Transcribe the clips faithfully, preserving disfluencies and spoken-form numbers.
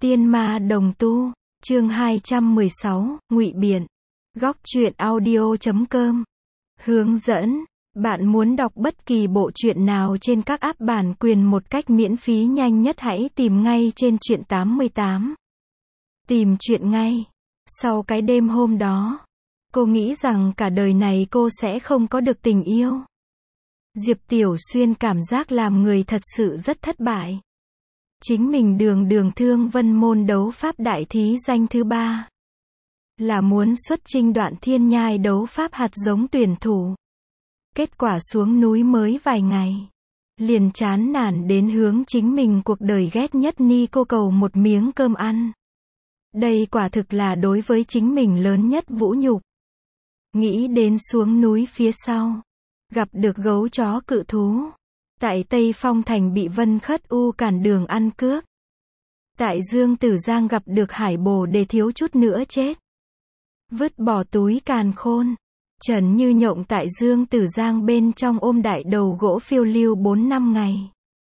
Tiên ma đồng tu, chương hai trăm mười sáu, ngụy biện. Góc truyện audio chấm com. Hướng dẫn. Bạn muốn đọc bất kỳ bộ truyện nào trên các app bản quyền một cách miễn phí nhanh nhất, hãy tìm ngay trên truyện tám mươi tám. Tìm truyện ngay. Sau cái đêm hôm đó, cô nghĩ rằng cả đời này cô sẽ không có được tình yêu. Diệp Tiểu Xuyên cảm giác làm người thật sự rất thất bại. Chính mình đường đường Thương Vân môn đấu pháp đại thí danh thứ ba. Là muốn xuất chinh Đoạn Thiên Nhai đấu pháp hạt giống tuyển thủ. Kết quả xuống núi mới vài ngày. Liền chán nản đến hướng chính mình cuộc đời ghét nhất ni cô cầu một miếng cơm ăn. Đây quả thực là đối với chính mình lớn nhất vũ nhục. Nghĩ đến xuống núi phía sau. Gặp được gấu chó cự thú. Tại Tây Phong Thành bị Vân Khất U cản đường ăn cướp. Tại Dương Tử Giang gặp được Hải Bồ Đề thiếu chút nữa chết. Vứt bỏ túi càn khôn. Trần Như Nhộng tại Dương Tử Giang bên trong ôm đại đầu gỗ phiêu lưu bốn năm ngày.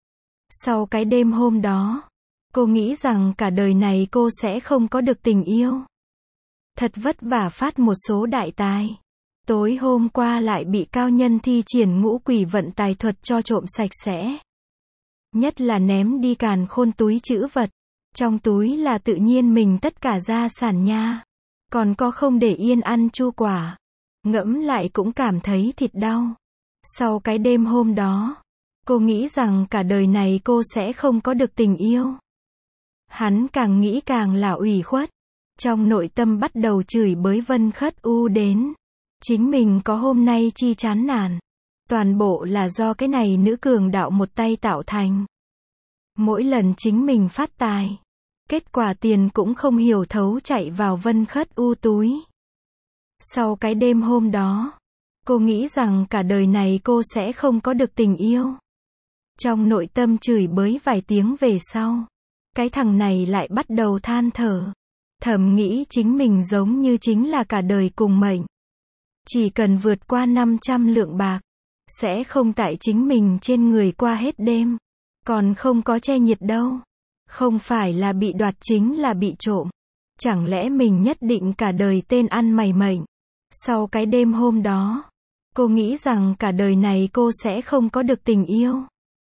Sau cái đêm hôm đó, cô nghĩ rằng cả đời này cô sẽ không có được tình yêu. Thật vất vả phát một số đại tài. Tối hôm qua lại bị cao nhân thi triển ngũ quỷ vận tài thuật cho trộm sạch sẽ. Nhất là ném đi càn khôn túi trữ vật. Trong túi là tự nhiên mình tất cả gia sản nha. Còn có không để yên ăn chu quả. Ngẫm lại cũng cảm thấy thịt đau. Sau cái đêm hôm đó, cô nghĩ rằng cả đời này cô sẽ không có được tình yêu. Hắn càng nghĩ càng là ủy khuất. Trong nội tâm bắt đầu chửi bới Vân Khất U đến. Chính mình có hôm nay chi chán nản. Toàn bộ là do cái này nữ cường đạo một tay tạo thành. Mỗi lần chính mình phát tài. Kết quả tiền cũng không hiểu thấu chạy vào Vân Khất U túi. Sau cái đêm hôm đó, cô nghĩ rằng cả đời này cô sẽ không có được tình yêu. Trong nội tâm chửi bới vài tiếng về sau. Cái thằng này lại bắt đầu than thở. Thầm nghĩ chính mình giống như chính là cả đời cùng mệnh. Chỉ cần vượt qua năm trăm lượng bạc, sẽ không tại chính mình trên người qua hết đêm. Còn không có che nhiệt đâu. Không phải là bị đoạt chính là bị trộm. Chẳng lẽ mình nhất định cả đời tên ăn mày mệnh. Sau cái đêm hôm đó, cô nghĩ rằng cả đời này cô sẽ không có được tình yêu.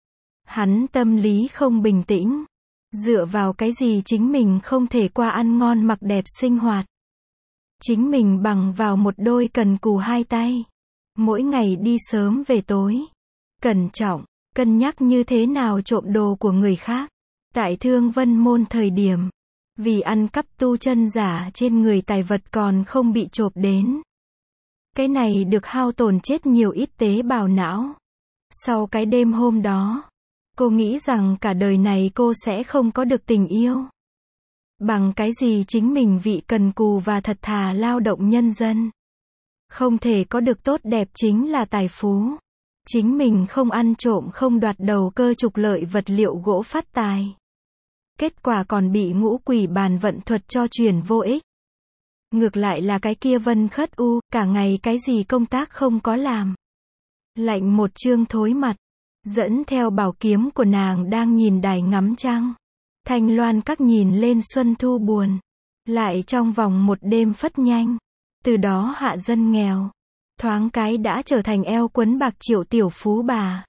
Hắn tâm lý không bình tĩnh. Dựa vào cái gì chính mình không thể qua ăn ngon mặc đẹp sinh hoạt. Chính mình bằng vào một đôi cần cù hai tay. Mỗi ngày đi sớm về tối. Cẩn trọng, cân nhắc như thế nào trộm đồ của người khác. Tại Thương Vân môn thời điểm. Vì ăn cắp tu chân giả trên người tài vật còn không bị trộm đến. Cái này được hao tổn chết nhiều ít tế bào não. Sau cái đêm hôm đó, cô nghĩ rằng cả đời này cô sẽ không có được tình yêu. Bằng cái gì chính mình vị cần cù và thật thà lao động nhân dân. Không thể có được tốt đẹp chính là tài phú. Chính mình không ăn trộm không đoạt đầu cơ trục lợi vật liệu gỗ phát tài. Kết quả còn bị ngũ quỷ bàn vận thuật cho truyền vô ích. Ngược lại là cái kia Vân Khất U, cả ngày cái gì công tác không có làm. Lạnh một trương thối mặt. Dẫn theo bảo kiếm của nàng đang nhìn đài ngắm trăng. Thanh loan các nhìn lên xuân thu buồn. Lại trong vòng một đêm phất nhanh. Từ đó hạ dân nghèo. Thoáng cái đã trở thành eo quấn bạc triệu tiểu phú bà.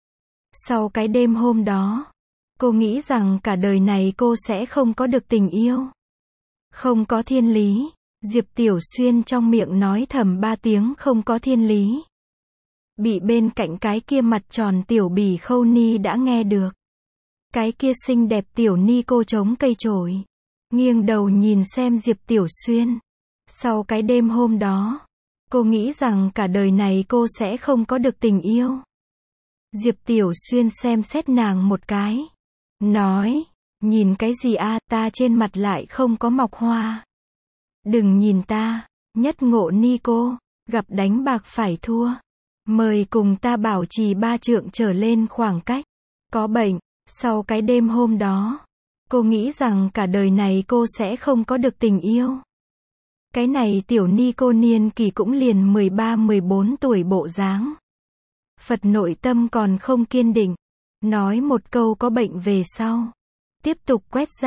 Sau cái đêm hôm đó, cô nghĩ rằng cả đời này cô sẽ không có được tình yêu. Không có thiên lý. Diệp Tiểu Xuyên trong miệng nói thầm ba tiếng không có thiên lý. Bị bên cạnh cái kia mặt tròn tiểu bỉ Khâu Ni đã nghe được. Cái kia xinh đẹp tiểu ni cô chống cây chổi. Nghiêng đầu nhìn xem Diệp Tiểu Xuyên. Sau cái đêm hôm đó, cô nghĩ rằng cả đời này cô sẽ không có được tình yêu. Diệp Tiểu Xuyên xem xét nàng một cái. Nói, nhìn cái gì a, ta trên mặt lại không có mọc hoa. Đừng nhìn ta, nhất ngộ ni cô, gặp đánh bạc phải thua. Mời cùng ta bảo trì ba trượng trở lên khoảng cách. Có bệnh. Sau cái đêm hôm đó, cô nghĩ rằng cả đời này cô sẽ không có được tình yêu. Cái này tiểu ni cô niên kỳ cũng liền mười ba mười bốn tuổi bộ dáng. Phật nội tâm còn không kiên định. Nói một câu có bệnh về sau. Tiếp tục quét rác.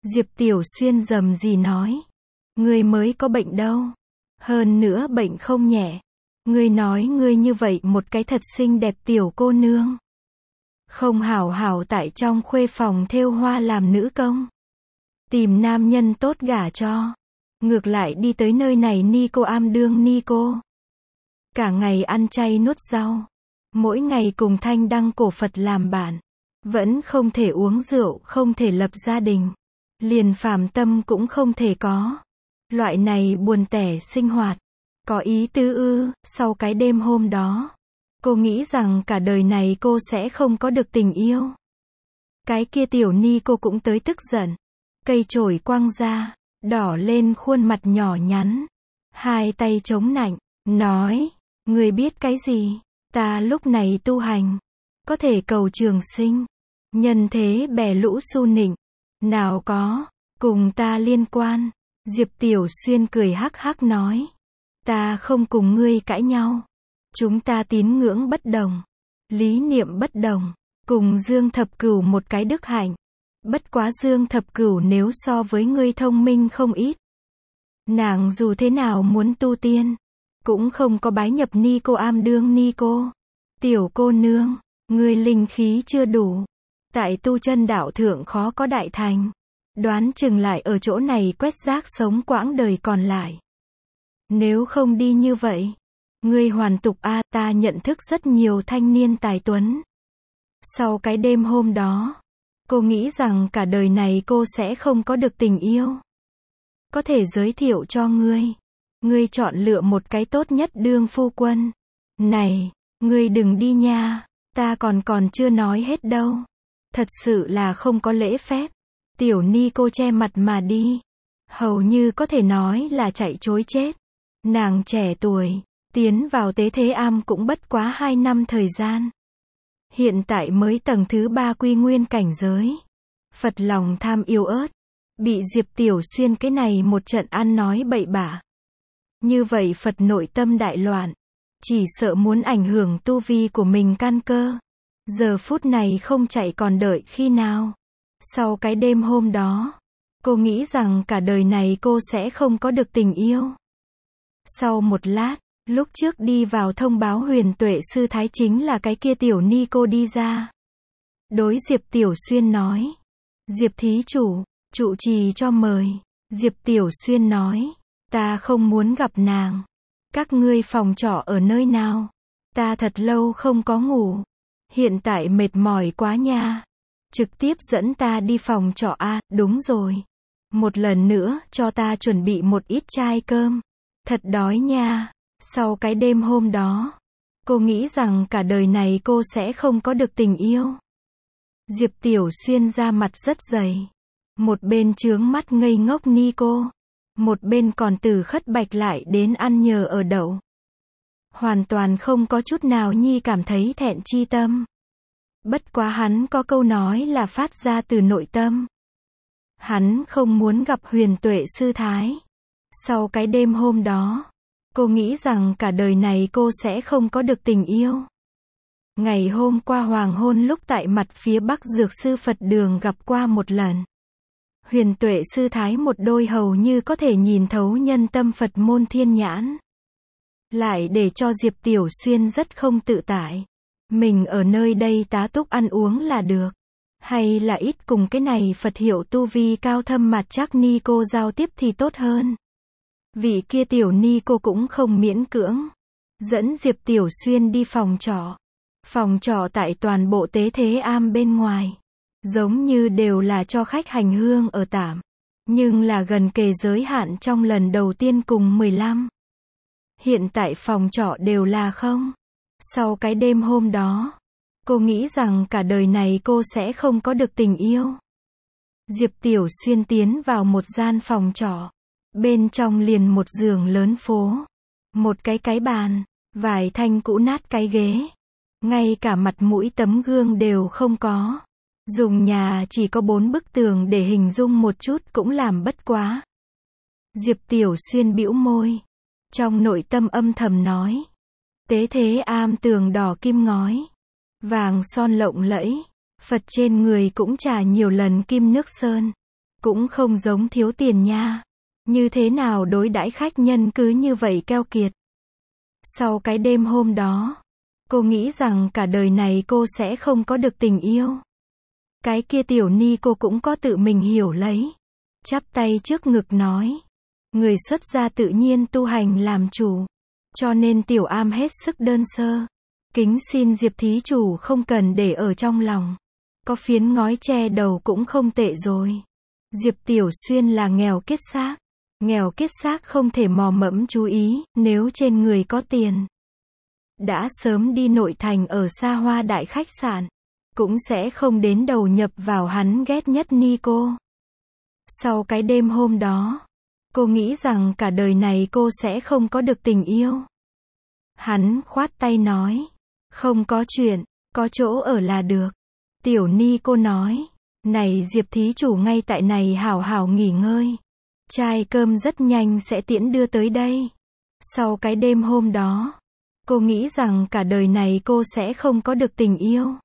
Diệp Tiểu Xuyên rầm rì nói. Ngươi mới có bệnh đâu. Hơn nữa bệnh không nhẹ. Ngươi nói ngươi như vậy một cái thật xinh đẹp tiểu cô nương. Không hảo hảo tại trong khuê phòng thêu hoa làm nữ công. Tìm nam nhân tốt gả cho. Ngược lại đi tới nơi này ni cô am đương ni cô. Cả ngày ăn chay nuốt rau. Mỗi ngày cùng Thanh Đăng cổ Phật làm bạn. Vẫn không thể uống rượu, không thể lập gia đình. Liền phàm tâm cũng không thể có. Loại này buồn tẻ sinh hoạt. Có ý tứ ư, sau cái đêm hôm đó. Cô nghĩ rằng cả đời này cô sẽ không có được tình yêu. Cái kia tiểu ni cô cũng tới tức giận. Cây chổi quăng ra, đỏ lên khuôn mặt nhỏ nhắn. Hai tay chống nạnh, nói, người biết cái gì, ta lúc này tu hành. Có thể cầu trường sinh. Nhân thế bè lũ su nịnh. Nào có, cùng ta liên quan. Diệp Tiểu Xuyên cười hắc hắc nói. Ta không cùng ngươi cãi nhau. Chúng ta tín ngưỡng bất đồng. Lý niệm bất đồng. Cùng Dương Thập Cửu một cái đức hạnh. Bất quá Dương Thập Cửu nếu so với ngươi thông minh không ít. Nàng dù thế nào muốn tu tiên. Cũng không có bái nhập ni cô am đương ni cô. Tiểu cô nương, ngươi linh khí chưa đủ. Tại tu chân đạo thượng khó có đại thành. Đoán chừng lại ở chỗ này quét rác sống quãng đời còn lại. Nếu không đi như vậy. Ngươi hoàn tục a, ta nhận thức rất nhiều thanh niên tài tuấn. Sau cái đêm hôm đó. Cô nghĩ rằng cả đời này cô sẽ không có được tình yêu. Có thể giới thiệu cho ngươi. Ngươi chọn lựa một cái tốt nhất đương phu quân. Này, ngươi đừng đi nha. Ta còn còn chưa nói hết đâu. Thật sự là không có lễ phép. Tiểu ni cô che mặt mà đi. Hầu như có thể nói là chạy chối chết. Nàng trẻ tuổi. Tiến vào tế thế am cũng bất quá hai năm thời gian. Hiện tại mới tầng thứ ba quy nguyên cảnh giới. Phật lòng tham yêu ớt. Bị Diệp Tiểu Xuyên cái này một trận ăn nói bậy bạ. Như vậy Phật nội tâm đại loạn. Chỉ sợ muốn ảnh hưởng tu vi của mình căn cơ. Giờ phút này không chạy còn đợi khi nào. Sau cái đêm hôm đó. Cô nghĩ rằng cả đời này cô sẽ không có được tình yêu. Sau một lát. Lúc trước đi vào thông báo Huyền Tuệ sư thái chính là cái kia tiểu ni cô đi ra. Đối Diệp Tiểu Xuyên nói. Diệp thí chủ, trụ trì cho mời. Diệp Tiểu Xuyên nói. Ta không muốn gặp nàng. Các ngươi phòng trọ ở nơi nào? Ta thật lâu không có ngủ. Hiện tại mệt mỏi quá nha. Trực tiếp dẫn ta đi phòng trọ a, đúng rồi. Một lần nữa cho ta chuẩn bị một ít chai cơm. Thật đói nha. Sau cái đêm hôm đó, cô nghĩ rằng cả đời này cô sẽ không có được tình yêu. Diệp Tiểu Xuyên ra mặt rất dày. Một bên trướng mắt ngây ngốc ni cô. Một bên còn từ khất bạch lại đến ăn nhờ ở đậu. Hoàn toàn không có chút nào nhi cảm thấy thẹn chi tâm. Bất quá hắn có câu nói là phát ra từ nội tâm. Hắn không muốn gặp Huyền Tuệ sư thái. Sau cái đêm hôm đó, cô nghĩ rằng cả đời này cô sẽ không có được tình yêu. Ngày hôm qua hoàng hôn lúc tại mặt phía bắc dược sư Phật đường gặp qua một lần. Huyền Tuệ sư thái một đôi hầu như có thể nhìn thấu nhân tâm Phật môn thiên nhãn. Lại để cho Diệp Tiểu Xuyên rất không tự tại. Mình ở nơi đây tá túc ăn uống là được. Hay là ít cùng cái này Phật hiệu tu vi cao thâm mặt chắc ni cô giao tiếp thì tốt hơn. Vị kia tiểu ni cô cũng không miễn cưỡng. Dẫn Diệp Tiểu Xuyên đi phòng trọ. Phòng trọ tại toàn bộ tế thế am bên ngoài. Giống như đều là cho khách hành hương ở tạm. Nhưng là gần kề giới hạn trong lần đầu tiên cùng mười lăm. Hiện tại phòng trọ đều là không. Sau cái đêm hôm đó, cô nghĩ rằng cả đời này cô sẽ không có được tình yêu. Diệp Tiểu Xuyên tiến vào một gian phòng trọ. Bên trong liền một giường lớn phố. Một cái cái bàn. Vài thanh cũ nát cái ghế. Ngay cả mặt mũi tấm gương đều không có. Dùng nhà chỉ có bốn bức tường để hình dung một chút cũng làm bất quá. Diệp Tiểu Xuyên bĩu môi. Trong nội tâm âm thầm nói. Tế thế am tường đỏ kim ngói. Vàng son lộng lẫy. Phật trên người cũng trà nhiều lần kim nước sơn. Cũng không giống thiếu tiền nha. Như thế nào đối đãi khách nhân cứ như vậy keo kiệt. Sau cái đêm hôm đó, cô nghĩ rằng cả đời này cô sẽ không có được tình yêu. Cái kia tiểu ni cô cũng có tự mình hiểu lấy. Chắp tay trước ngực nói. Người xuất gia tự nhiên tu hành làm chủ. Cho nên tiểu am hết sức đơn sơ. Kính xin Diệp thí chủ không cần để ở trong lòng. Có phiến ngói che đầu cũng không tệ rồi. Diệp Tiểu Xuyên là nghèo kiết xác. Nghèo kiết xác không thể mò mẫm chú ý, nếu trên người có tiền. Đã sớm đi nội thành ở xa hoa đại khách sạn. Cũng sẽ không đến đầu nhập vào hắn ghét nhất ni cô. Sau cái đêm hôm đó, cô nghĩ rằng cả đời này cô sẽ không có được tình yêu. Hắn khoát tay nói. Không có chuyện, có chỗ ở là được. Tiểu ni cô nói. Này Diệp thí chủ ngay tại này hảo hảo nghỉ ngơi. Chai cơm rất nhanh sẽ tiễn đưa tới đây. Sau cái đêm hôm đó, cô nghĩ rằng cả đời này cô sẽ không có được tình yêu.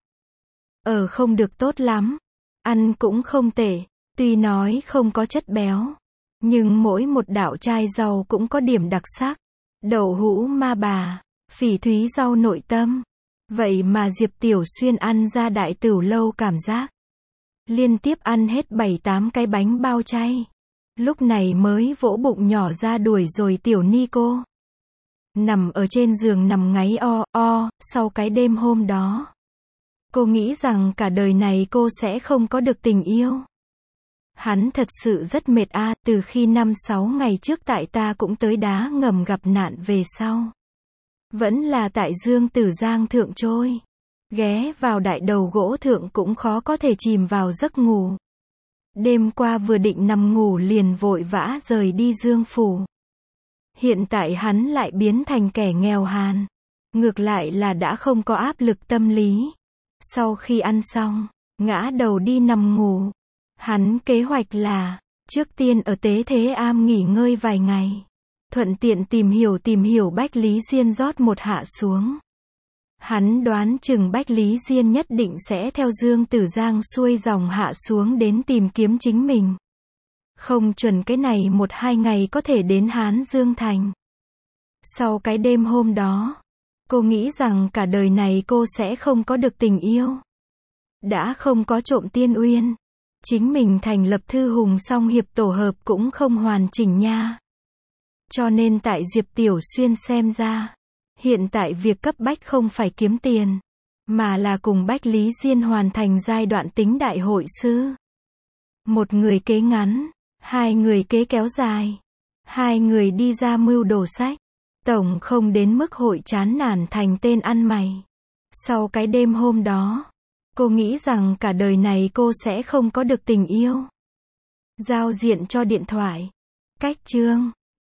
Ở không được tốt lắm. Ăn cũng không tệ. Tuy nói không có chất béo. Nhưng mỗi một đạo chai rau cũng có điểm đặc sắc. Đậu hũ ma bà. Phỉ thúy rau nội tâm. Vậy mà Diệp Tiểu Xuyên ăn ra đại tửu lâu cảm giác. Liên tiếp ăn hết bảy tám cái bánh bao chay. Lúc này mới vỗ bụng nhỏ ra đuổi rồi tiểu ni cô. Nằm ở trên giường nằm ngáy o, o, sau cái đêm hôm đó. Cô nghĩ rằng cả đời này cô sẽ không có được tình yêu. Hắn thật sự rất mệt a, từ khi năm sáu ngày trước tại ta cũng tới đá ngầm gặp nạn về sau. Vẫn là tại Dương Tử Giang thượng trôi. Ghé vào đại đầu gỗ thượng cũng khó có thể chìm vào giấc ngủ. Đêm qua vừa định nằm ngủ liền vội vã rời đi Dương Phủ. Hiện tại hắn lại biến thành kẻ nghèo hàn. Ngược lại là đã không có áp lực tâm lý. Sau khi ăn xong, ngã đầu đi nằm ngủ. Hắn kế hoạch là, trước tiên ở Tế Thế Am nghỉ ngơi vài ngày. Thuận tiện tìm hiểu tìm hiểu Bách Lý Diên rót một hạ xuống. Hắn đoán chừng Bách Lý Diên nhất định sẽ theo Dương Tử Giang xuôi dòng hạ xuống đến tìm kiếm chính mình. Không chuẩn cái này một hai ngày có thể đến Hán Dương Thành. Sau cái đêm hôm đó, cô nghĩ rằng cả đời này cô sẽ không có được tình yêu. Đã không có trộm tiên uyên. Chính mình thành lập thư hùng song hiệp tổ hợp cũng không hoàn chỉnh nha. Cho nên tại Diệp Tiểu Xuyên xem ra, hiện tại việc cấp bách không phải kiếm tiền, mà là cùng Bách Lý Diên hoàn thành giai đoạn tính đại hội sư. Một người kế ngắn, hai người kế kéo dài, hai người đi ra mưu đồ sách, tổng không đến mức hội chán nản thành tên ăn mày. Sau cái đêm hôm đó, cô nghĩ rằng cả đời này cô sẽ không có được tình yêu. Giao diện cho điện thoại. Cách chương